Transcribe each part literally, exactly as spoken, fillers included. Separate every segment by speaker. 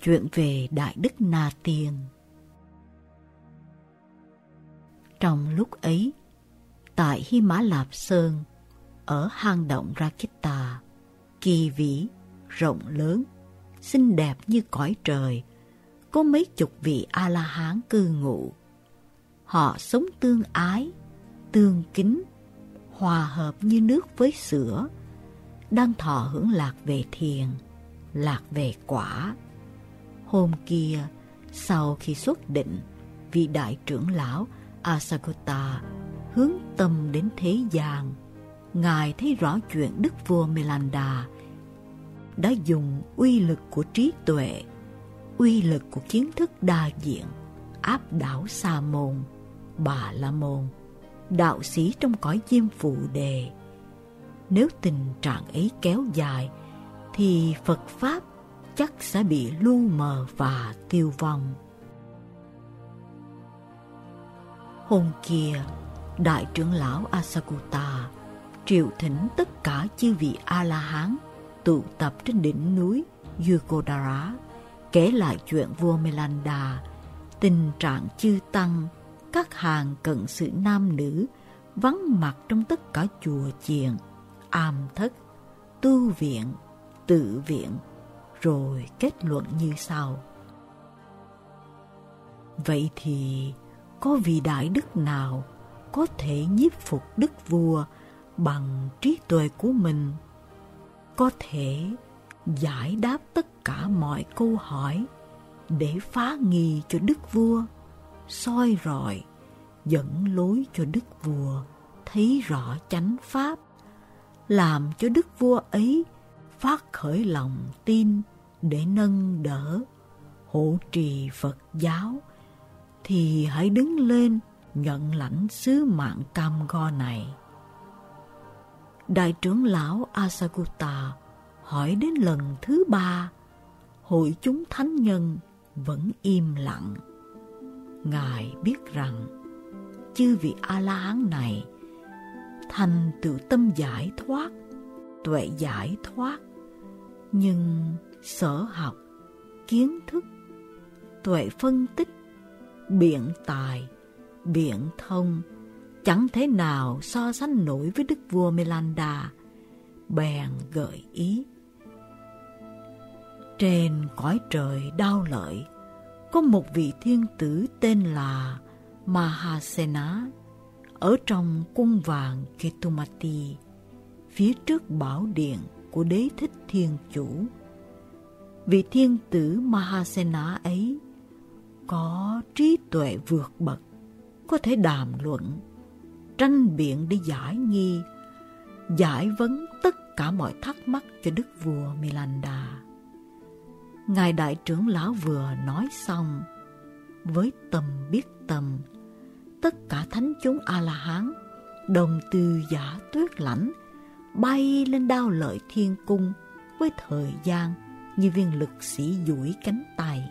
Speaker 1: Chuyện về Đại Đức Na Tiên. Trong lúc ấy, tại Hy Mã Lạp Sơn, ở hang động Rakita, kỳ vĩ, rộng lớn, xinh đẹp như cõi trời, có mấy chục vị A-la-hán cư ngụ. Họ sống tương ái, tương kính, hòa hợp như nước với sữa, đang thọ hưởng lạc về thiền, lạc về quả. Hôm kia, sau khi xuất định, vị đại trưởng lão Asagota hướng tâm đến thế gian. Ngài thấy rõ chuyện đức vua Melanda đã dùng uy lực của trí tuệ, uy lực của kiến thức đa diện áp đảo Sa môn, Bà la môn, đạo sĩ trong cõi Diêm Phù Đề. Nếu tình trạng ấy kéo dài thì Phật Pháp chắc sẽ bị lu mờ và tiêu vong. Hôm kia, đại trưởng lão Asagota triệu thỉnh tất cả chư vị A-la-hán tụ tập trên đỉnh núi Yukodhara, kể lại chuyện vua Melanda, tình trạng chư tăng, các hàng cận sự nam nữ vắng mặt trong tất cả chùa chiền, am thất, tu viện, tự viện, rồi kết luận như sau. Vậy thì có vị đại đức nào có thể nhiếp phục đức vua bằng trí tuệ của mình, có thể giải đáp tất cả mọi câu hỏi để phá nghi cho đức vua, soi rọi, dẫn lối cho đức vua thấy rõ chánh pháp, làm cho đức vua ấy phát khởi lòng tin để nâng đỡ, hộ trì Phật giáo, thì hãy đứng lên nhận lãnh sứ mạng cam go này. Đại trưởng lão Asagota hỏi đến lần thứ ba, hội chúng thánh nhân vẫn im lặng. Ngài biết rằng chư vị A-la-hán này thành tựu tâm giải thoát, tuệ giải thoát, nhưng sở học, kiến thức, tuệ phân tích, biện tài, biện thông chẳng thể nào so sánh nổi với đức vua Melanda. Bèn gợi ý: trên cõi trời Đao Lợi có một vị thiên tử tên là Mahasena, ở trong cung vàng Ketumati, phía trước bảo điện của Đế Thích Thiên Chủ. Vị thiên tử Mahasena ấy có trí tuệ vượt bậc, có thể đàm luận, tranh biện để giải nghi, giải vấn tất cả mọi thắc mắc cho đức vua Melanda. Ngài đại trưởng lão vừa nói xong, với tâm biết tâm, tất cả thánh chúng A-la-hán đồng từ giả tuyết lãnh bay lên Đao Lợi Thiên Cung với thời gian như viên lực sĩ duỗi cánh tay.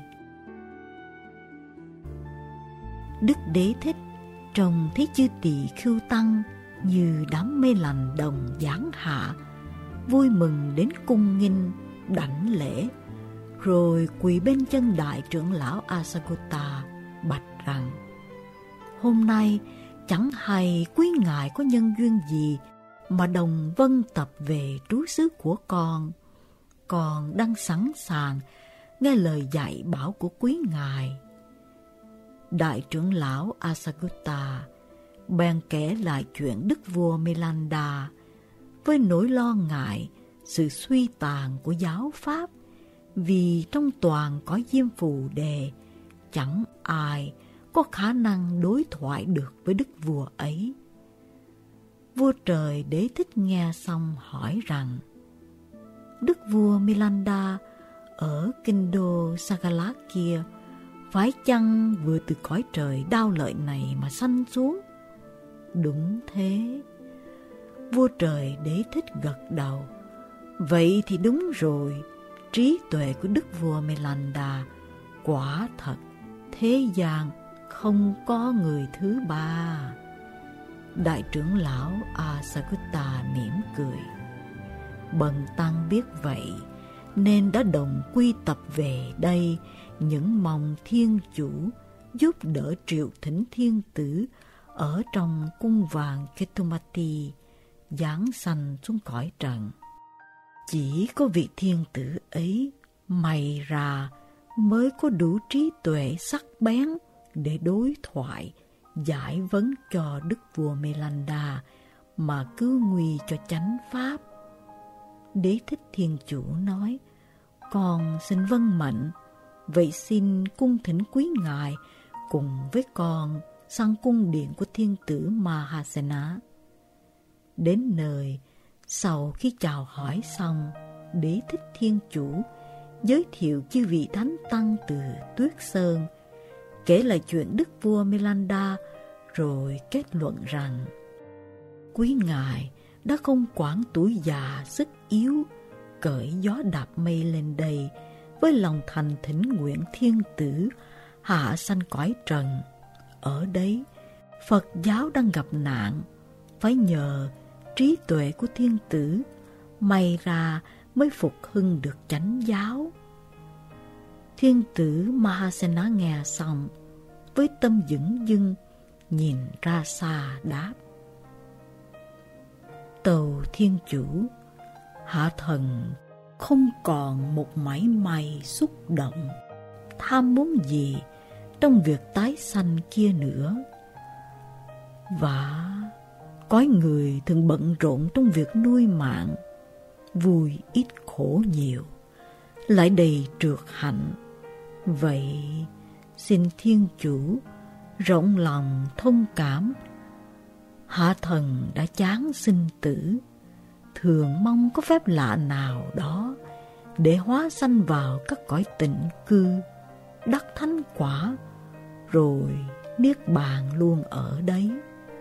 Speaker 1: Đức Đế Thích trông thấy chư tỳ khưu tăng như đám mê lành đồng giáng hạ, vui mừng đến cung nghinh đảnh lễ, rồi quỳ bên chân đại trưởng lão Asagota bạch rằng: hôm nay chẳng hay quý ngài có nhân duyên gì mà đồng vân tập về trú xứ của con. Con đang sẵn sàng nghe lời dạy bảo của quý ngài. Đại trưởng lão Asagota bèn kể lại chuyện đức vua Melanda với nỗi lo ngại sự suy tàn của giáo pháp, vì trong toàn cõi Diêm Phù Đề chẳng ai có khả năng đối thoại được với đức vua ấy. Vua trời Đế Thích nghe xong hỏi rằng: đức vua Melanda ở kinh đô Sagala kia phải chăng vừa từ cõi trời Đao Lợi này mà sanh xuống? Đúng thế. Vua trời Đế Thích gật đầu. Vậy thì đúng rồi, trí tuệ của đức vua Melanda quả thật thế gian không có người thứ ba. Đại trưởng lão Asagota mỉm cười. Bần tăng biết vậy, nên đã đồng quy tập về đây, những mong thiên chủ giúp đỡ triệu thỉnh thiên tử ở trong cung vàng Ketumati giáng sanh xuống cõi trần. Chỉ có vị thiên tử ấy may ra mới có đủ trí tuệ sắc bén để đối thoại, giải vấn cho đức vua Melanda mà cứu nguy cho chánh pháp. Đế thích thiên chủ nói: con xin vâng mệnh, vậy xin cung thỉnh quý ngài cùng với con sang cung điện của thiên tử Mahasena. Đến nơi, sau khi chào hỏi xong, Đế thích thiên chủ giới thiệu chư vị thánh tăng từ Tuyết Sơn, kể lại chuyện đức vua Melanda, rồi kết luận rằng quý ngài đã không quản tuổi già sức yếu, cởi gió đạp mây lên đây với lòng thành thỉnh nguyện thiên tử hạ sanh cõi trần. Ở đấy Phật giáo đang gặp nạn, phải nhờ trí tuệ của thiên tử may ra mới phục hưng được chánh giáo. Thiên tử Mahasena nghe xong, với tâm dửng dưng nhìn ra xa đáp: tâu thiên chủ, hạ thần không còn một mảy may xúc động, tham muốn gì trong việc tái sanh kia nữa. Và cõi người thường bận rộn trong việc nuôi mạng, vui ít khổ nhiều, lại đầy trược hạnh. Vậy xin thiên chủ rộng lòng thông cảm, hạ thần đã chán sinh tử, thường mong có phép lạ nào đó để hóa sanh vào các cõi tịnh cư, đắc thánh quả, rồi niết bàn luôn ở đấy.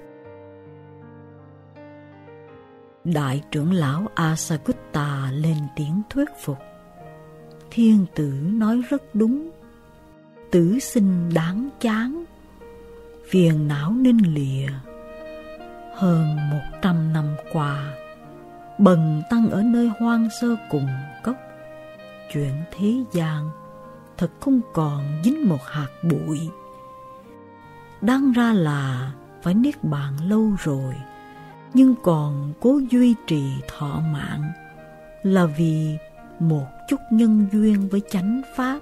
Speaker 1: Đại trưởng lão Asagutta lên tiếng thuyết phục: thiên tử nói rất đúng, tử sinh đáng chán, phiền não nên lìa. Hơn một trăm năm qua, bần tăng ở nơi hoang sơ cùng cốc, chuyện thế gian thật không còn dính một hạt bụi. Đáng ra là phải niết bàn lâu rồi, nhưng còn cố duy trì thọ mạng là vì một chút nhân duyên với chánh pháp.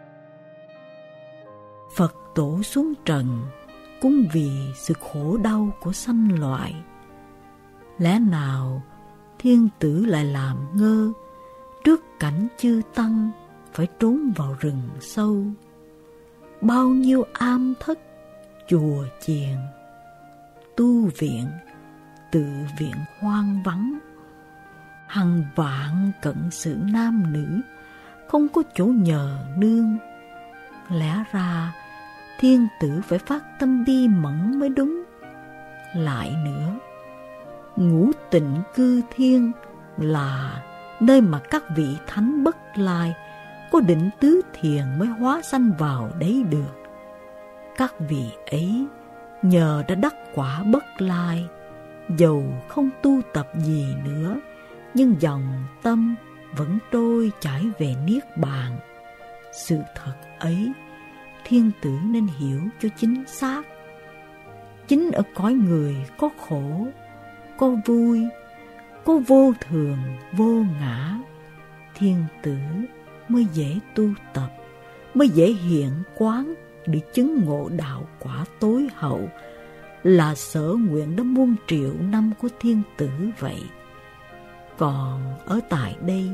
Speaker 1: Phật tổ xuống trần cũng vì sự khổ đau của sanh loại. Lẽ nào thiên tử lại làm ngơ trước cảnh chư tăng phải trốn vào rừng sâu? Bao nhiêu am thất, chùa chiền, tu viện, tự viện hoang vắng, hàng vạn cận sự nam nữ không có chỗ nhờ nương. Lẽ ra thiên tử phải phát tâm bi mẫn mới đúng. Lại nữa, ngũ tịnh cư thiên là nơi mà các vị thánh Bất Lai có định tứ thiền mới hóa sanh vào đấy được. Các vị ấy nhờ đã đắc quả Bất Lai, dầu không tu tập gì nữa, nhưng dòng tâm vẫn trôi chảy về niết bàn. Sự thật ấy thiên tử nên hiểu cho chính xác. Chính ở cõi người có khổ, có vui, có vô thường, vô ngã, thiên tử mới dễ tu tập, mới dễ hiện quán để chứng ngộ đạo quả tối hậu, là sở nguyện đã muôn triệu năm của thiên tử vậy. Còn ở tại đây,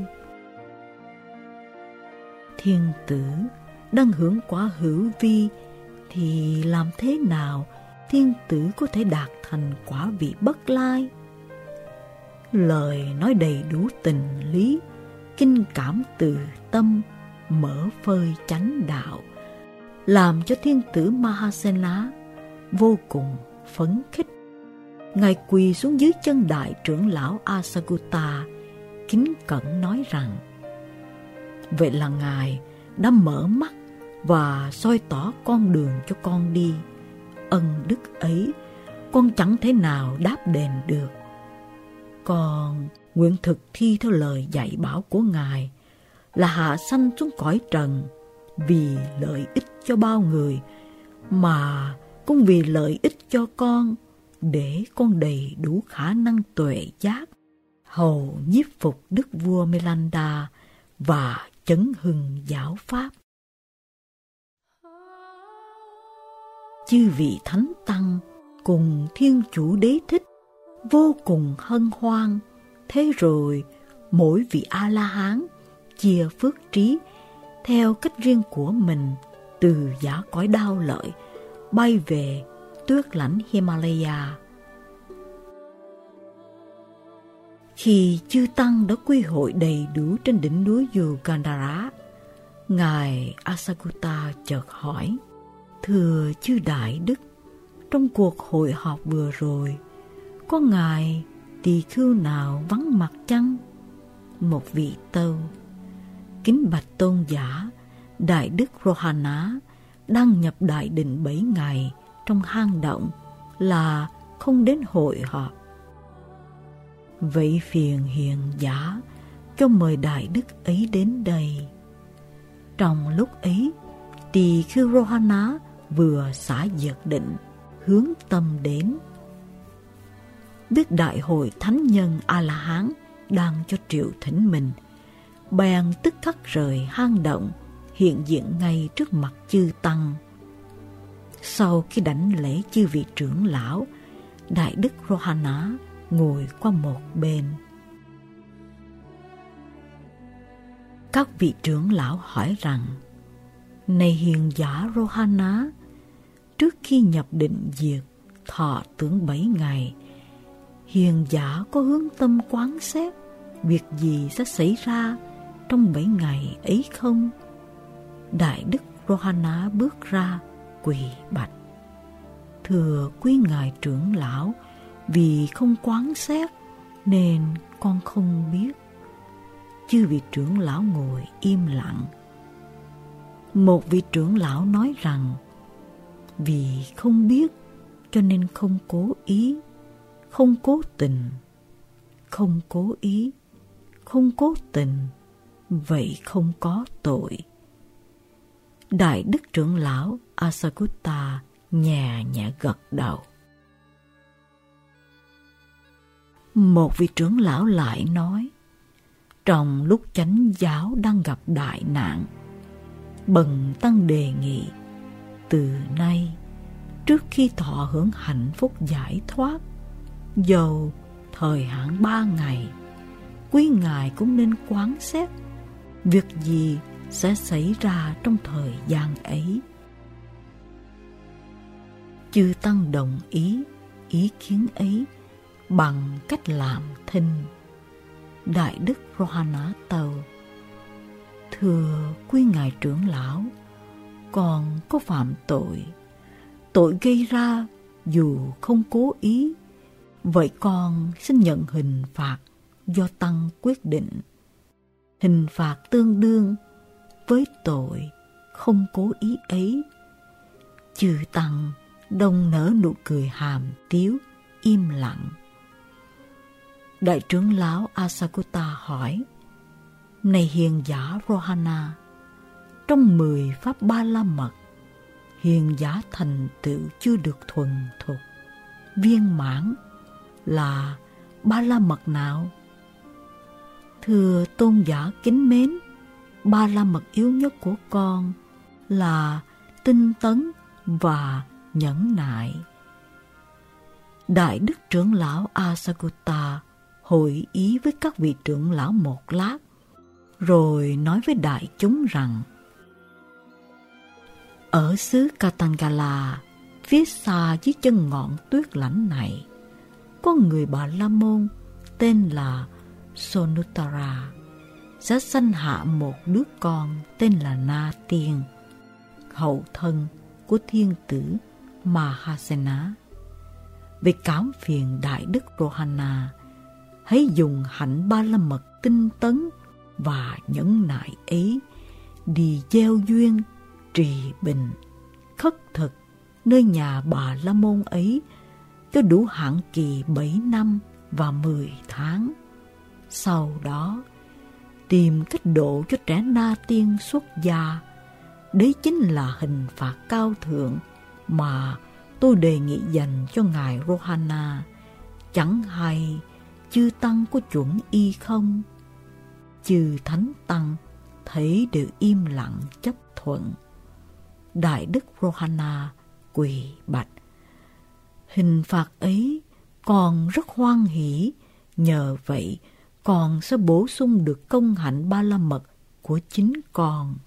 Speaker 1: thiên tử đang hưởng quả hữu vi, thì làm thế nào thiên tử có thể đạt thành quả vị Bất Lai? Lời nói đầy đủ tình lý, kinh cảm từ tâm, mở phơi chánh đạo, làm cho thiên tử Mahasena vô cùng phấn khích. Ngài quỳ xuống dưới chân đại trưởng lão Asagutta, kính cẩn nói rằng: vậy là ngài đã mở mắt và soi tỏ con đường cho con đi. Ân đức ấy con chẳng thể nào đáp đền được. Con nguyện thực thi theo lời dạy bảo của ngài, là hạ sanh xuống cõi trần vì lợi ích cho bao người, mà cũng vì lợi ích cho con, để con đầy đủ khả năng tuệ giác, hầu nhiếp phục đức vua Melanda và chấn hưng giáo pháp. Chư vị thánh tăng cùng Thiên Chủ Đế Thích vô cùng hân hoan. Thế rồi mỗi vị A-la-hán chia phước trí theo cách riêng của mình, từ giả cõi đao lợi bay về tuyết lãnh Himalaya. Khi chư tăng đã quy hội đầy đủ trên đỉnh núi Yugandhara, ngài Asakutta chợt hỏi: thưa chư đại đức, trong cuộc hội họp vừa rồi, có ngài tỳ khưu nào vắng mặt chăng? Một vị tâu: kính bạch tôn giả, đại đức Rohana đang nhập đại định bảy ngày trong hang động, là không đến hội họp. Vậy phiền hiền giả cho mời đại đức ấy đến đây. Trong lúc ấy, tỳ khưu Rohana vừa xả diệt định, hướng tâm đến. Biết đại hội thánh nhân A-la-hán đang cho triệu thỉnh mình, bèn tức khắc rời hang động, hiện diện ngay trước mặt chư tăng. Sau khi đảnh lễ chư vị trưởng lão, đại đức Rohana ngồi qua một bên. Các vị trưởng lão hỏi rằng: này hiền giả Rohana, trước khi nhập định diệt thọ tưởng bảy ngày, hiền giả có hướng tâm quán xét việc gì sẽ xảy ra trong bảy ngày ấy không? Đại đức Rohana bước ra quỳ bạch: thưa quý ngài trưởng lão, vì không quán xét nên con không biết. Chư vị trưởng lão ngồi im lặng. Một vị trưởng lão nói rằng: vì không biết cho nên không cố ý, không cố tình, không cố ý, không cố tình, vậy không có tội. Đại đức trưởng lão Asakutta nhẹ nhẹ gật đầu. Một vị trưởng lão lại nói: trong lúc chánh giáo đang gặp đại nạn, bần tăng đề nghị từ nay, trước khi thọ hưởng hạnh phúc giải thoát, dầu thời hạn ba ngày, quý ngài cũng nên quán xét việc gì sẽ xảy ra trong thời gian ấy. Chư tăng đồng ý ý kiến ấy bằng cách làm thinh. Đại đức Rohana tâu: thưa quý ngài trưởng lão, còn có phạm tội, tội gây ra dù không cố ý, vậy con xin nhận hình phạt do tăng quyết định. Hình phạt tương đương với tội không cố ý ấy. Chư tăng đồng nở nụ cười hàm tiếu, im lặng. Đại trưởng lão Asakutta hỏi: này hiền giả Rohana, trong mười pháp ba la mật, hiền giả thành tựu chưa được thuần thục, viên mãn là ba la mật nào? Thưa tôn giả kính mến, ba la mật yếu nhất của con là tinh tấn và nhẫn nại. Đại đức trưởng lão Asakutta hội ý với các vị trưởng lão một lát, rồi nói với đại chúng rằng: ở xứ Katangala, phía xa dưới chân ngọn tuyết lãnh này, có người Bà La Môn tên là Sonutara sẽ sanh hạ một đứa con tên là Na Tiên, hậu thân của thiên tử Mahasena. Vì cảm phiền đại đức Rohana, hãy dùng hạnh ba la mật tinh tấn và nhẫn nại ấy đi gieo duyên, trì bình, khất thực nơi nhà Bà La Môn ấy cho đủ hạn kỳ bảy năm và mười tháng. Sau đó, tìm cách độ cho trẻ na tiên xuất gia. Đấy chính là hình phạt cao thượng mà tôi đề nghị dành cho ngài Rohana. Chẳng hay chư tăng có chuẩn y không? Chư thánh tăng thấy đều im lặng chấp thuận. Đại đức Rohana quỳ bạch: hình phạt ấy con rất hoan hỷ, nhờ vậy con sẽ bổ sung được công hạnh ba la mật của chính con.